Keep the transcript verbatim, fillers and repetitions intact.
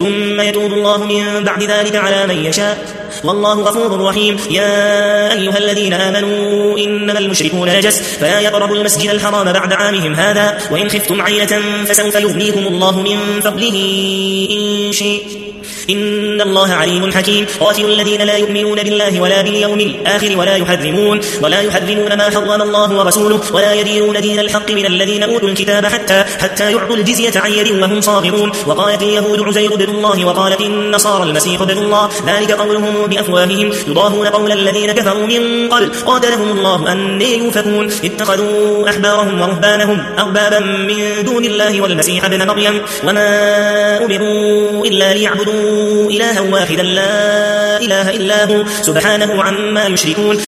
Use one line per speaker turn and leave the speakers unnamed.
ثم يتوب الله من بعد ذلك على من يشاء والله غفور رحيم. يا أيها الذين آمنوا إنما المشركون نجس فلا يقربوا المسجد الحرام بعد عامهم هذا وإن خفتم عيلة فسوف يغنيكم الله من فضله إن شئ إن الله عليم حكيم. قاتلوا الذين لا يؤمنون بالله ولا باليوم الآخر ولا يحرمون ولا يحرمون ما حرم الله ورسوله ولا يدينون دين الحق من الذين أوتوا الكتاب حتى حتى يعطوا الجزية عن يد وهم صاغرون. وقالت اليهود عزير بن الله وقالت النصارى المسيح بن الله ذلك قولهم بأفواههم يضاهون قول الذين كفروا من قبل قاتلهم الله أن يؤفكون. اتخذوا أحبارهم ورهبانهم أربابا من دون الله والمسيح ابن مريم وما أمروا إلا ليعبدوا إلها واحدا لا إله إلا هو سبحانه عما يشركون.